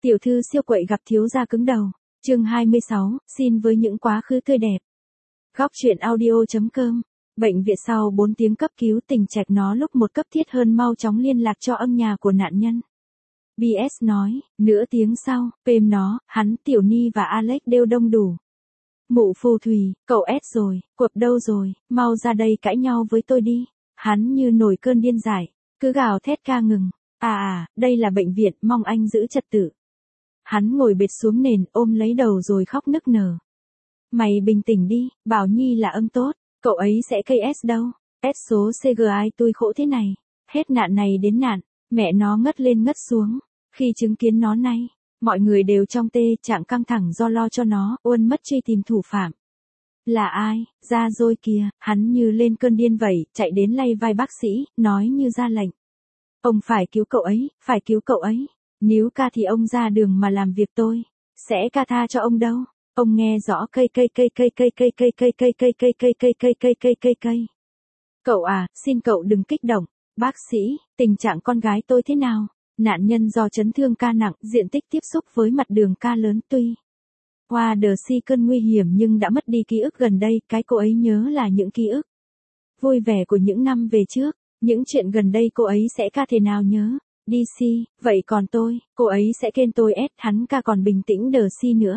Tiểu thư siêu quậy gặp thiếu gia cứng đầu. Chương 26, xin với những quá khứ tươi đẹp. Góc truyện audio.com. Bệnh viện sau 4 tiếng cấp cứu tình trạng nó lúc một cấp thiết hơn, mau chóng liên lạc cho ông nhà của nạn nhân. BS nói, nửa tiếng sau, Pêm nó, hắn, Tiểu Ni và Alex đều đông đủ. Mụ phù thủy, cậu S rồi, cuộc đâu rồi, mau ra đây cãi nhau với tôi đi. Hắn như nổi cơn điên dại, cứ gào thét ca ngừng. Đây là bệnh viện, mong anh giữ trật tự. Hắn ngồi bệt xuống nền, ôm lấy đầu rồi khóc nức nở. Mày bình tĩnh đi, Bảo Nhi là âm tốt, cậu ấy sẽ cây S đâu. S số CGI tôi khổ thế này. Hết nạn này đến nạn, mẹ nó ngất lên ngất xuống. Khi chứng kiến nó nay, mọi người đều trong trạng căng thẳng do lo cho nó, Uân mất truy tìm thủ phạm. Là ai, ra rồi kìa, hắn như lên cơn điên vậy, chạy đến lay vai bác sĩ, nói như ra lệnh. Ông phải cứu cậu ấy, phải cứu cậu ấy. Nếu ca thì ông ra đường mà làm việc tôi sẽ ca tha cho ông đâu. Ông nghe rõ cây. Cậu à, xin cậu đừng kích động. Bác sĩ, tình trạng con gái tôi thế nào? Nạn nhân do chấn thương ca nặng, diện tích tiếp xúc với mặt đường ca lớn, tuy qua đờ si cơn nguy hiểm nhưng đã mất đi ký ức gần đây. Cái cô ấy nhớ là những ký ức vui vẻ của những năm về trước. Những chuyện gần đây cô ấy sẽ ca thể nào nhớ. DC, vậy còn tôi, cô ấy sẽ khen tôi S, hắn ca còn bình tĩnh đờ si nữa.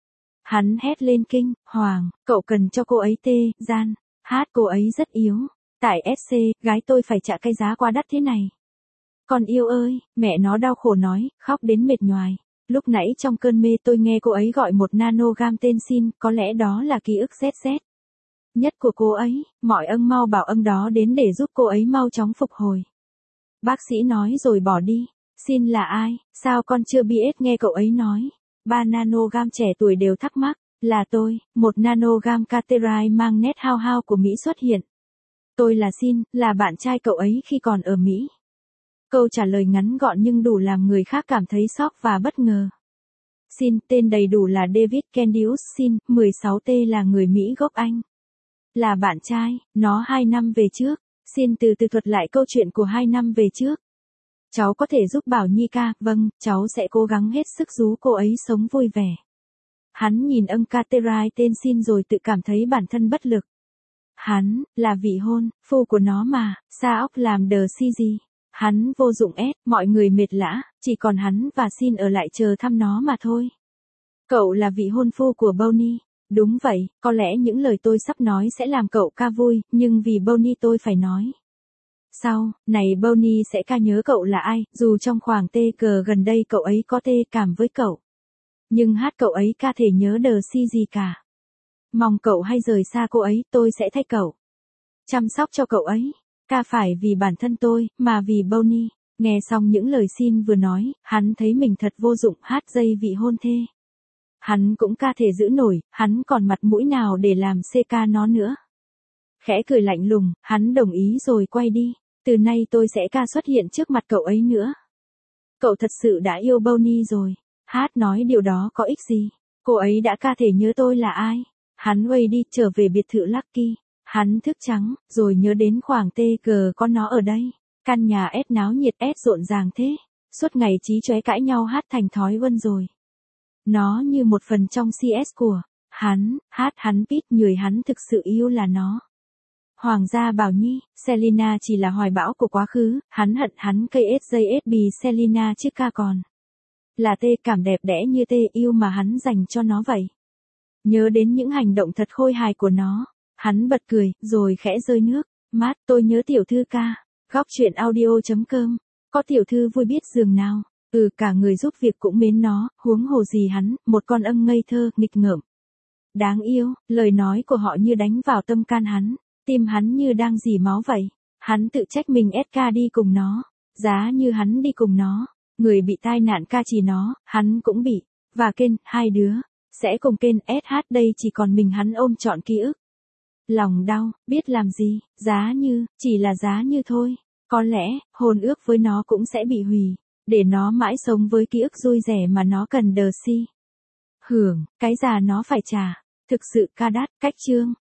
Hắn hét lên kinh hoàng, cậu cần cho cô ấy gian, hát cô ấy rất yếu. Tại SC, gái tôi phải trả cái giá quá đắt thế này. Con yêu ơi, mẹ nó đau khổ nói, khóc đến mệt nhoài. Lúc nãy trong cơn mê tôi nghe cô ấy gọi một nanogam tên xin, có lẽ đó là ký ức ZZ nhất của cô ấy, mọi ân mau bảo ân đó đến để giúp cô ấy mau chóng phục hồi. Bác sĩ nói rồi bỏ đi. Xin là ai, sao con chưa biết? Nghe cậu ấy nói. 3 nanogam trẻ tuổi đều thắc mắc. Là tôi, 1 nanogam Caterine mang nét hao hao của Mỹ xuất hiện. Tôi là Xin, là bạn trai cậu ấy khi còn ở Mỹ. Câu trả lời ngắn gọn nhưng đủ làm người khác cảm thấy sốc và bất ngờ. Xin, tên đầy đủ là David Candius Sin, 16T, là người Mỹ gốc Anh. Là bạn trai, nó 2 năm về trước. Xin từ từ thuật lại câu chuyện của 2 năm về trước. Cháu có thể giúp Bảo Nhi ca, vâng, cháu sẽ cố gắng hết sức giúp cô ấy sống vui vẻ. Hắn nhìn ông Caterine tên Xin rồi tự cảm thấy bản thân bất lực. Hắn, là vị hôn, phu của nó mà, sao óc làm đờ si gì. Hắn vô dụng mọi người mệt lã, chỉ còn hắn và Xin ở lại chờ thăm nó mà thôi. Cậu là vị hôn phu của Bonnie. Đúng vậy, có lẽ những lời tôi sắp nói sẽ làm cậu ca vui, nhưng vì Bonnie tôi phải nói. Sau này Bonnie sẽ ca nhớ cậu là ai, dù trong khoảng TG gần đây cậu ấy có cảm với cậu. Nhưng hát cậu ấy ca thể nhớ đờ si gì cả. Mong cậu hay rời xa cô ấy, tôi sẽ thay cậu chăm sóc cho cậu ấy. Ca phải vì bản thân tôi, mà vì Bonnie. Nghe xong những lời Xin vừa nói, hắn thấy mình thật vô dụng, hát dây vị hôn thê. Hắn cũng ca thể giữ nổi, hắn còn mặt mũi nào để làm CK nó nữa. Khẽ cười lạnh lùng, hắn đồng ý rồi quay đi. Từ nay tôi sẽ ca xuất hiện trước mặt cậu ấy nữa. Cậu thật sự đã yêu Bonnie rồi. Hát nói điều đó có ích gì. Cô ấy đã ca thể nhớ tôi là ai. Hắn quay đi trở về biệt thự Lucky. Hắn thức trắng, rồi nhớ đến khoảng TG có nó ở đây. Căn nhà S náo nhiệt, S rộn ràng thế. Suốt ngày chí chóe cãi nhau hát thành thói quen rồi. Nó như một phần trong CS của hắn, hát hắn biết người hắn thực sự yêu là nó. Hoàng gia Bảo Nhi, Selina chỉ là hoài bão của quá khứ, hắn hận hắn KSJSB Selina chứ ca còn. Là cảm đẹp đẽ như yêu mà hắn dành cho nó vậy. Nhớ đến những hành động thật khôi hài của nó, hắn bật cười, rồi khẽ rơi nước. Mát, tôi nhớ tiểu thư ca. Góc truyện audio.com. Có tiểu thư vui biết giường nào. Cả người giúp việc cũng mến nó, huống hồ gì hắn, một con âm ngây thơ, nghịch ngợm. Đáng yêu, lời nói của họ như đánh vào tâm can hắn, tim hắn như đang rỉ máu vậy. Hắn tự trách mình SK đi cùng nó, giá như hắn đi cùng nó, người bị tai nạn ca chỉ nó, hắn cũng bị, và Ken, hai đứa, sẽ cùng Ken SH đây chỉ còn mình hắn ôm trọn ký ức. Lòng đau, biết làm gì, giá như, chỉ là giá như thôi, có lẽ, hôn ước với nó cũng sẽ bị hủy. Để nó mãi sống với ký ức vui vẻ mà nó cần đờ si. Hưởng, cái già nó phải trả. Thực sự ca đắt, cách chương.